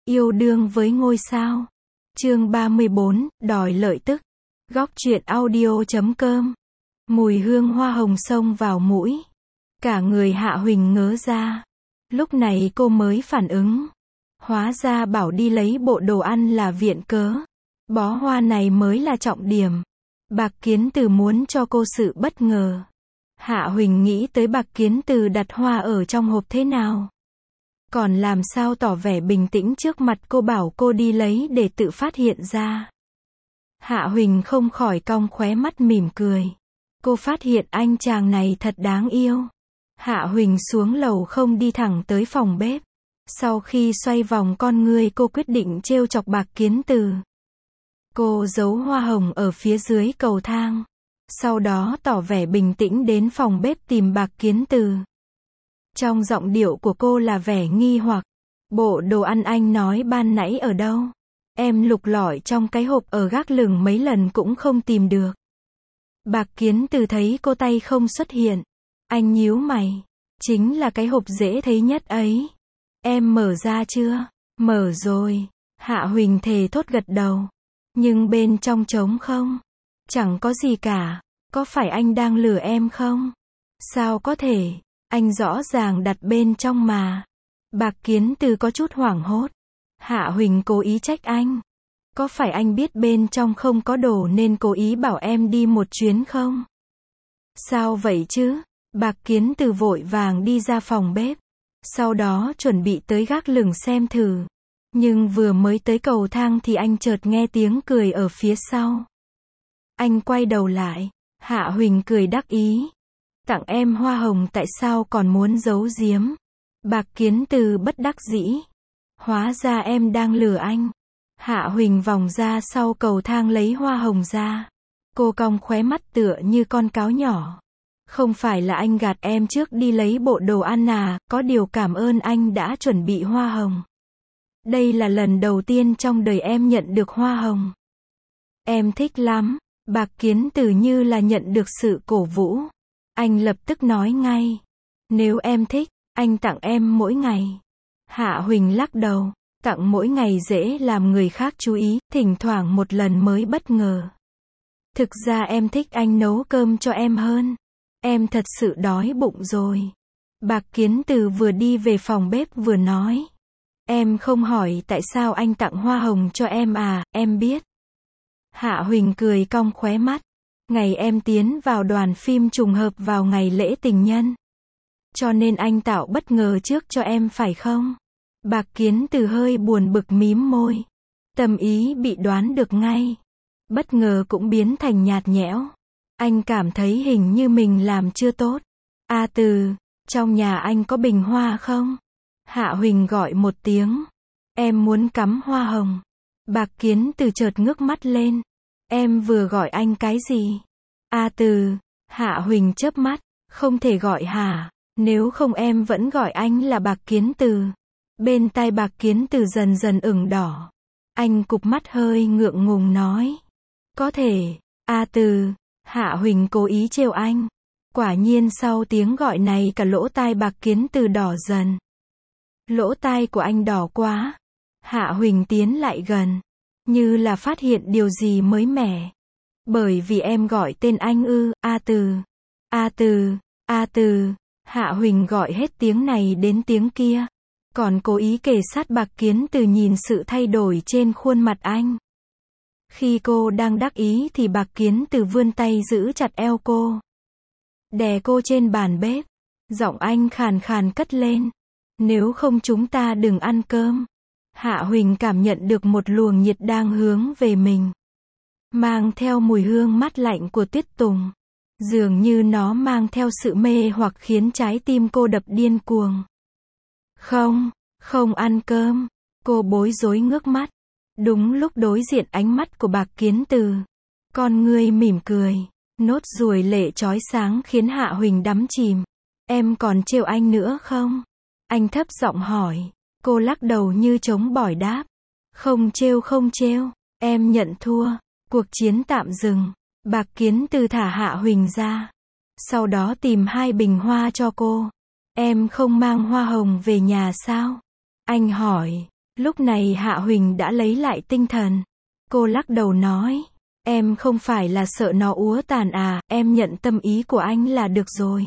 Yêu đương với ngôi sao. Chương 34, đòi lợi tức. Góc truyện audio.com. Mùi hương hoa hồng xông vào mũi. Cả người Hạ Huỳnh ngớ ra. Lúc này cô mới phản ứng. Hóa ra bảo đi lấy bộ đồ ăn là viện cớ. Bó hoa này mới là trọng điểm. Bạc Kiến Từ muốn cho cô sự bất ngờ. Hạ Huỳnh nghĩ tới Bạc Kiến Từ đặt hoa ở trong hộp thế nào. Còn làm sao tỏ vẻ bình tĩnh trước mặt cô bảo cô đi lấy để tự phát hiện ra. Hạ Huỳnh không khỏi cong khóe mắt mỉm cười. Cô phát hiện anh chàng này thật đáng yêu. Hạ Huỳnh xuống lầu không đi thẳng tới phòng bếp. Sau khi xoay vòng con ngươi cô quyết định trêu chọc Bạc Kiến Từ. Cô giấu hoa hồng ở phía dưới cầu thang. Sau đó tỏ vẻ bình tĩnh đến phòng bếp tìm Bạc Kiến Từ. Trong giọng điệu của cô là vẻ nghi hoặc. Bộ đồ ăn anh nói ban nãy ở đâu? Em lục lọi trong cái hộp ở gác lửng mấy lần cũng không tìm được. Bạc Kiến Từ thấy cô tay không xuất hiện. Anh nhíu mày. Chính là cái hộp dễ thấy nhất ấy. Em mở ra chưa? Mở rồi. Hạ Huỳnh thề thốt gật đầu. Nhưng bên trong trống không. Chẳng có gì cả. Có phải anh đang lừa em không? Sao có thể? Anh rõ ràng đặt bên trong mà. Bạc Kiến Từ có chút hoảng hốt. Hạ Huỳnh cố ý trách anh. Có phải anh biết bên trong không có đồ nên cố ý bảo em đi một chuyến không? Sao vậy chứ? Bạc Kiến Từ vội vàng đi ra phòng bếp. Sau đó chuẩn bị tới gác lửng xem thử. Nhưng vừa mới tới cầu thang thì anh chợt nghe tiếng cười ở phía sau. Anh quay đầu lại. Hạ Huỳnh cười đắc ý. Tặng em hoa hồng tại sao còn muốn giấu giếm? Bạc Kiến Từ bất đắc dĩ. Hóa ra em đang lừa anh. Hạ Huỳnh vòng ra sau cầu thang lấy hoa hồng ra. Cô cong khóe mắt tựa như con cáo nhỏ. Không phải là anh gạt em trước đi lấy bộ đồ ăn à, có điều cảm ơn anh đã chuẩn bị hoa hồng. Đây là lần đầu tiên trong đời em nhận được hoa hồng. Em thích lắm. Bạc Kiến Từ như là nhận được sự cổ vũ. Anh lập tức nói ngay. Nếu em thích, anh tặng em mỗi ngày. Hạ Huỳnh lắc đầu. Tặng mỗi ngày dễ làm người khác chú ý, thỉnh thoảng một lần mới bất ngờ. Thực ra em thích anh nấu cơm cho em hơn. Em thật sự đói bụng rồi. Bạc Kiến Từ vừa đi về phòng bếp vừa nói. Em không hỏi tại sao anh tặng hoa hồng cho em à, em biết. Hạ Huỳnh cười cong khóe mắt. Ngày em tiến vào đoàn phim trùng hợp vào ngày lễ tình nhân. Cho nên anh tạo bất ngờ trước cho em phải không? Bạc Kiến Từ hơi buồn bực mím môi. Tâm ý bị đoán được ngay. Bất ngờ cũng biến thành nhạt nhẽo. Anh cảm thấy hình như mình làm chưa tốt. A Từ, trong nhà anh có bình hoa không? Hạ Huỳnh gọi một tiếng. Em muốn cắm hoa hồng. Bạc Kiến Từ chợt ngước mắt lên. Em vừa gọi anh cái gì? A Từ. Hạ Huỳnh chớp mắt. Không thể gọi hả? Nếu không em vẫn gọi anh là Bạc Kiến Từ. Bên tai Bạc Kiến Từ dần dần ửng đỏ. Anh cụp mắt hơi ngượng ngùng nói. Có thể. A Từ. Hạ Huỳnh cố ý trêu anh. Quả nhiên sau tiếng gọi này cả lỗ tai Bạc Kiến Từ đỏ dần. Lỗ tai của anh đỏ quá. Hạ Huỳnh tiến lại gần. Như là phát hiện điều gì mới mẻ. Bởi vì em gọi tên anh ư? A Từ. A Từ. A Từ. Hạ Huỳnh gọi hết tiếng này đến tiếng kia. Còn cố ý kề sát Bạc Kiến Từ nhìn sự thay đổi trên khuôn mặt anh. Khi cô đang đắc ý thì Bạc Kiến Từ vươn tay giữ chặt eo cô. Đè cô trên bàn bếp. Giọng anh khàn khàn cất lên. Nếu không chúng ta đừng ăn cơm. Hạ Huỳnh cảm nhận được một luồng nhiệt đang hướng về mình. Mang theo mùi hương mát lạnh của tuyết tùng. Dường như nó mang theo sự mê hoặc khiến trái tim cô đập điên cuồng. Không, không ăn cơm. Cô bối rối ngước mắt. Đúng lúc đối diện ánh mắt của Bạc Kiến Từ. Con ngươi mỉm cười. Nốt ruồi lệ chói sáng khiến Hạ Huỳnh đắm chìm. Em còn trêu anh nữa không? Anh thấp giọng hỏi. Cô lắc đầu như chống bỏi đáp. Không trêu không trêu. Em nhận thua. Cuộc chiến tạm dừng. Bạc Kiến Từ thả Hạ Huỳnh ra. Sau đó tìm 2 bình hoa cho cô. Em không mang hoa hồng về nhà sao? Anh hỏi. Lúc này Hạ Huỳnh đã lấy lại tinh thần. Cô lắc đầu nói, em không phải là sợ nó úa tàn à, em nhận tâm ý của anh là được rồi.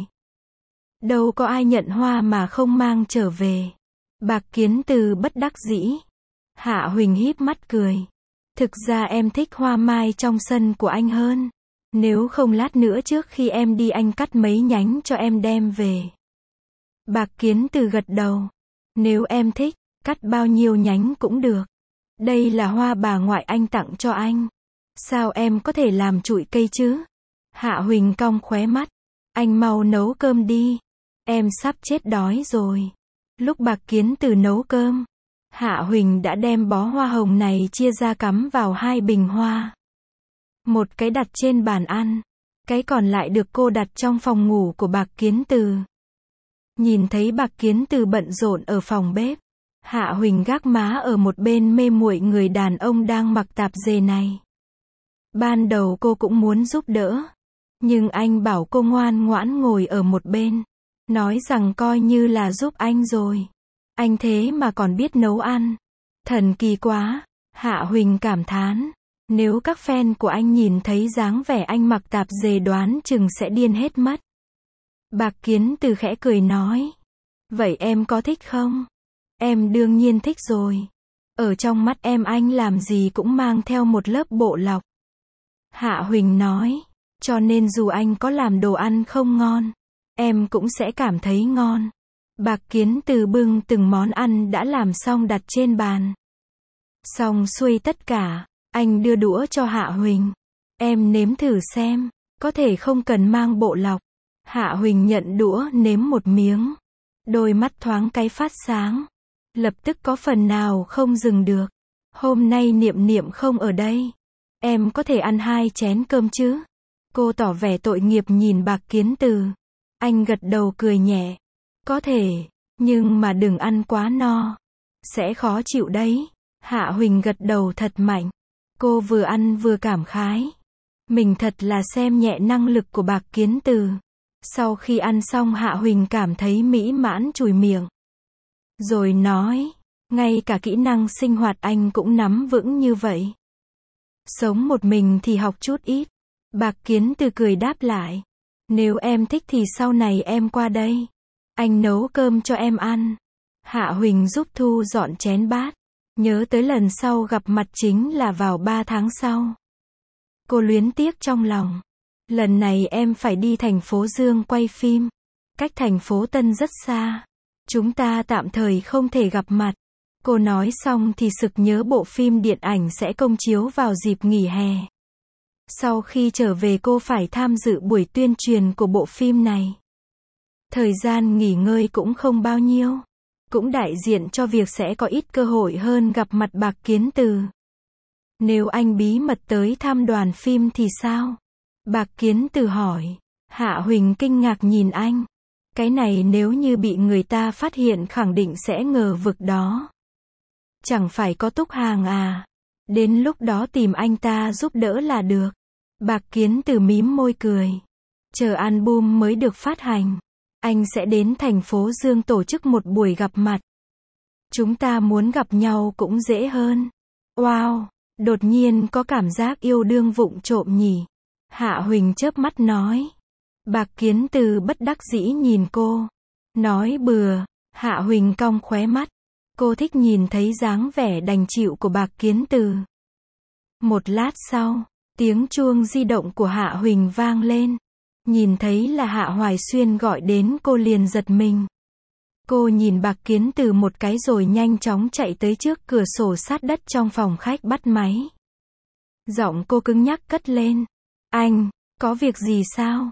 Đâu có ai nhận hoa mà không mang trở về. Bạc Kiến Từ bất đắc dĩ. Hạ Huỳnh híp mắt cười. Thực ra em thích hoa mai trong sân của anh hơn. Nếu không lát nữa trước khi em đi anh cắt mấy nhánh cho em đem về. Bạc Kiến Từ gật đầu. Nếu em thích, cắt bao nhiêu nhánh cũng được. Đây là hoa bà ngoại anh tặng cho anh. Sao em có thể làm trụi cây chứ? Hạ Huỳnh cong khóe mắt. Anh mau nấu cơm đi. Em sắp chết đói rồi. Lúc Bạc Kiến Từ nấu cơm, Hạ Huỳnh đã đem bó hoa hồng này chia ra cắm vào 2 bình hoa. Một cái đặt trên bàn ăn, cái còn lại được cô đặt trong phòng ngủ của Bạc Kiến Từ. Nhìn thấy Bạc Kiến Từ bận rộn ở phòng bếp, Hạ Huỳnh gác má ở một bên mê muội người đàn ông đang mặc tạp dề này. Ban đầu cô cũng muốn giúp đỡ, nhưng anh bảo cô ngoan ngoãn ngồi ở một bên, nói rằng coi như là giúp anh rồi. Anh thế mà còn biết nấu ăn. Thần kỳ quá, Hạ Huỳnh cảm thán. Nếu các fan của anh nhìn thấy dáng vẻ anh mặc tạp dề đoán chừng sẽ điên hết mất. Bạc Kiến Từ khẽ cười nói. Vậy em có thích không? Em đương nhiên thích rồi. Ở trong mắt em anh làm gì cũng mang theo một lớp bộ lọc. Hạ Huỳnh nói. Cho nên dù anh có làm đồ ăn không ngon, em cũng sẽ cảm thấy ngon. Bạc Kiến Từ bưng từng món ăn đã làm xong đặt trên bàn. Xong xuôi tất cả, anh đưa đũa cho Hạ Huỳnh. Em nếm thử xem, có thể không cần mang bộ lọc. Hạ Huỳnh nhận đũa nếm một miếng. Đôi mắt thoáng cái phát sáng. Lập tức có phần nào không dừng được. Hôm nay Niệm Niệm không ở đây. Em có thể ăn 2 chén cơm chứ? Cô tỏ vẻ tội nghiệp nhìn Bạc Kiến Từ. Anh gật đầu cười nhẹ. Có thể, nhưng mà đừng ăn quá no. Sẽ khó chịu đấy. Hạ Huỳnh gật đầu thật mạnh. Cô vừa ăn vừa cảm khái. Mình thật là xem nhẹ năng lực của Bạc Kiến Từ. Sau khi ăn xong Hạ Huỳnh cảm thấy mỹ mãn chùi miệng. Rồi nói, ngay cả kỹ năng sinh hoạt anh cũng nắm vững như vậy. Sống một mình thì học chút ít. Bạc Kiến Từ cười đáp lại. Nếu em thích thì sau này em qua đây. Anh nấu cơm cho em ăn. Hạ Huỳnh giúp thu dọn chén bát. Nhớ tới lần sau gặp mặt chính là vào 3 tháng sau. Cô luyến tiếc trong lòng. Lần này em phải đi thành phố Dương quay phim. Cách thành phố Tân rất xa. Chúng ta tạm thời không thể gặp mặt. Cô nói xong thì sực nhớ bộ phim điện ảnh sẽ công chiếu vào dịp nghỉ hè. Sau khi trở về cô phải tham dự buổi tuyên truyền của bộ phim này. Thời gian nghỉ ngơi cũng không bao nhiêu. Cũng đại diện cho việc sẽ có ít cơ hội hơn gặp mặt Bạc Kiến Từ. Nếu anh bí mật tới thăm đoàn phim thì sao? Bạc Kiến Từ hỏi. Hạ Huỳnh kinh ngạc nhìn anh. Cái này nếu như bị người ta phát hiện khẳng định sẽ ngờ vực đó. Chẳng phải có Túc Hàng à? Đến lúc đó tìm anh ta giúp đỡ là được. Bạc Kiến Từ mím môi cười. Chờ album mới được phát hành, anh sẽ đến thành phố Dương tổ chức một buổi gặp mặt. Chúng ta muốn gặp nhau cũng dễ hơn. Wow, đột nhiên có cảm giác yêu đương vụng trộm nhỉ? Hạ Huỳnh chớp mắt nói. Bạc Kiến Từ bất đắc dĩ nhìn cô. Nói bừa. Hạ Huỳnh cong khóe mắt. Cô thích nhìn thấy dáng vẻ đành chịu của Bạc Kiến Từ. Một lát sau, tiếng chuông di động của Hạ Huỳnh vang lên. Nhìn thấy là Hạ Hoài Xuyên gọi đến cô liền giật mình. Cô nhìn Bạc Kiến Từ một cái rồi nhanh chóng chạy tới trước cửa sổ sát đất trong phòng khách bắt máy. Giọng cô cứng nhắc cất lên. Anh, có việc gì sao?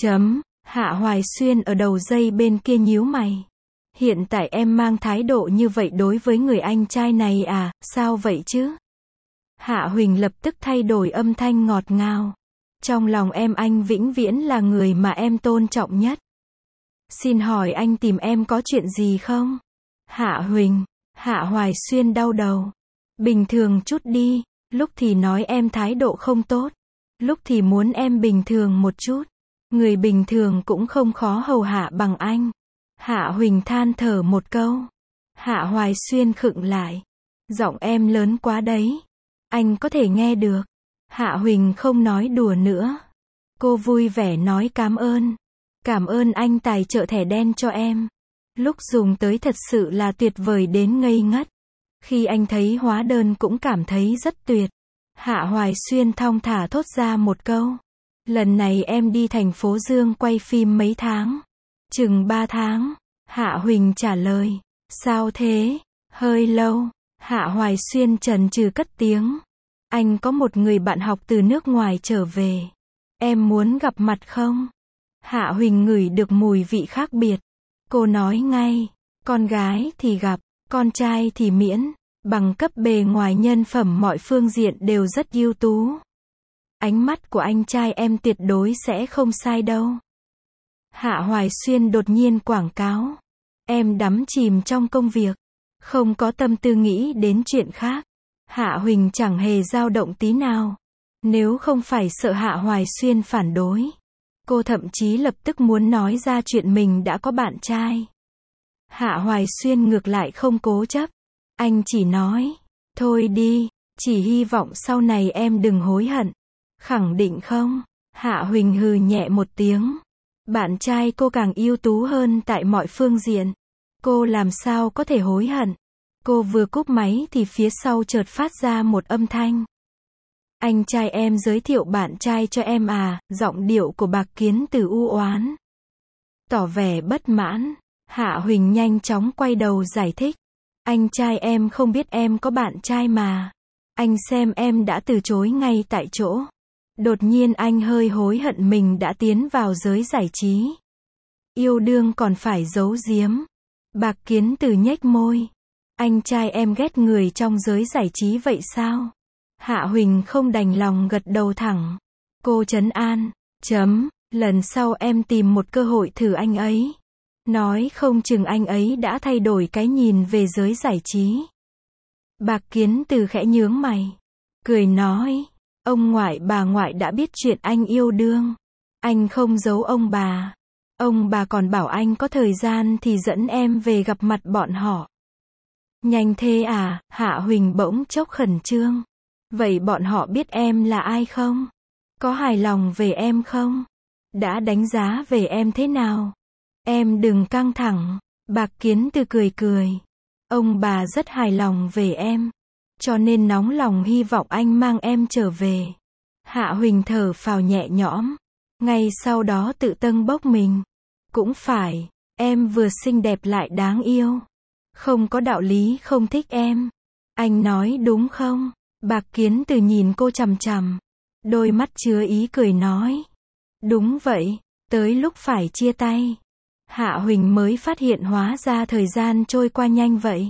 Hạ Hoài Xuyên ở đầu dây bên kia nhíu mày. Hiện tại em mang thái độ như vậy đối với người anh trai này à, sao vậy chứ? Hạ Huỳnh lập tức thay đổi âm thanh ngọt ngào. Trong lòng em anh vĩnh viễn là người mà em tôn trọng nhất. Xin hỏi anh tìm em có chuyện gì không? Hạ Huỳnh. Hạ Hoài Xuyên đau đầu. Bình thường chút đi, lúc thì nói em thái độ không tốt, lúc thì muốn em bình thường một chút. Người bình thường cũng không khó hầu hạ bằng anh. Hạ Huỳnh than thở một câu. Hạ Hoài Xuyên khựng lại. Giọng em lớn quá đấy. Anh có thể nghe được. Hạ Huỳnh không nói đùa nữa. Cô vui vẻ nói cảm ơn. Cảm ơn anh tài trợ thẻ đen cho em. Lúc dùng tới thật sự là tuyệt vời đến ngây ngất. Khi anh thấy hóa đơn cũng cảm thấy rất tuyệt. Hạ Hoài Xuyên thong thả thốt ra một câu. Lần này em đi thành phố Dương quay phim mấy tháng? Chừng 3 tháng. Hạ Huỳnh trả lời. Sao thế? Hơi lâu. Hạ Hoài Xuyên chần chừ cất tiếng. Anh có một người bạn học từ nước ngoài trở về. Em muốn gặp mặt không? Hạ Huỳnh ngửi được mùi vị khác biệt. Cô nói ngay. Con gái thì gặp, con trai thì miễn. Bằng cấp bề ngoài nhân phẩm mọi phương diện đều rất ưu tú. Ánh mắt của anh trai em tuyệt đối sẽ không sai đâu. Hạ Hoài Xuyên đột nhiên quảng cáo. Em đắm chìm trong công việc. Không có tâm tư nghĩ đến chuyện khác. Hạ Huỳnh chẳng hề dao động tí nào. Nếu không phải sợ Hạ Hoài Xuyên phản đối. Cô thậm chí lập tức muốn nói ra chuyện mình đã có bạn trai. Hạ Hoài Xuyên ngược lại không cố chấp. Anh chỉ nói. Thôi đi. Chỉ hy vọng sau này em đừng hối hận. Khẳng định không? Hạ Huỳnh hừ nhẹ một tiếng. Bạn trai cô càng ưu tú hơn tại mọi phương diện. Cô làm sao có thể hối hận? Cô vừa cúp máy thì phía sau chợt phát ra một âm thanh. Anh trai em giới thiệu bạn trai cho em à? Giọng điệu của Bạc Kiến Từ u oán. Tỏ vẻ bất mãn. Hạ Huỳnh nhanh chóng quay đầu giải thích. Anh trai em không biết em có bạn trai mà. Anh xem em đã từ chối ngay tại chỗ. Đột nhiên anh hơi hối hận mình đã tiến vào giới giải trí. Yêu đương còn phải giấu giếm. Bạc Kiến Từ nhếch môi. Anh trai em ghét người trong giới giải trí vậy sao? Hạ Huỳnh không đành lòng gật đầu thẳng. Cô trấn an. Lần sau em tìm một cơ hội thử anh ấy. Nói không chừng anh ấy đã thay đổi cái nhìn về giới giải trí. Bạc Kiến Từ khẽ nhướng mày. Cười nói. Ông ngoại bà ngoại đã biết chuyện anh yêu đương. Anh không giấu ông bà. Ông bà còn bảo anh có thời gian thì dẫn em về gặp mặt bọn họ. Nhanh thế à? Hạ Huỳnh bỗng chốc khẩn trương. Vậy bọn họ biết em là ai không? Có hài lòng về em không? Đã đánh giá về em thế nào? Em đừng căng thẳng. Bạc Kiến Từ cười cười. Ông bà rất hài lòng về em. Cho nên nóng lòng hy vọng anh mang em trở về. Hạ Huỳnh thở phào nhẹ nhõm. Ngay sau đó tự tâng bốc mình. Cũng phải. Em vừa xinh đẹp lại đáng yêu. Không có đạo lý không thích em. Anh nói đúng không? Bạc Kiến Từ nhìn cô chằm chằm. Đôi mắt chứa ý cười nói. Đúng vậy. Tới lúc phải chia tay. Hạ Huỳnh mới phát hiện hóa ra thời gian trôi qua nhanh vậy.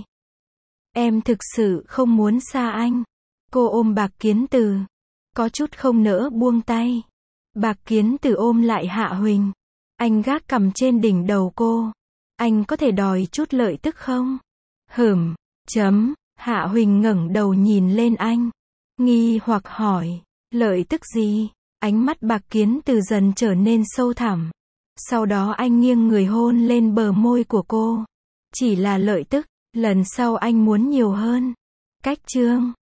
Em thực sự không muốn xa anh. Cô ôm Bạc Kiến Từ. Có chút không nỡ buông tay. Bạc Kiến Từ ôm lại Hạ Huỳnh. Anh gác cằm trên đỉnh đầu cô. Anh có thể đòi chút lợi tức không? Hạ Huỳnh ngẩng đầu nhìn lên anh. Nghi hoặc hỏi. Lợi tức gì? Ánh mắt Bạc Kiến Từ dần trở nên sâu thẳm. Sau đó anh nghiêng người hôn lên bờ môi của cô. Chỉ là lợi tức. Lần sau anh muốn nhiều hơn. Cách chương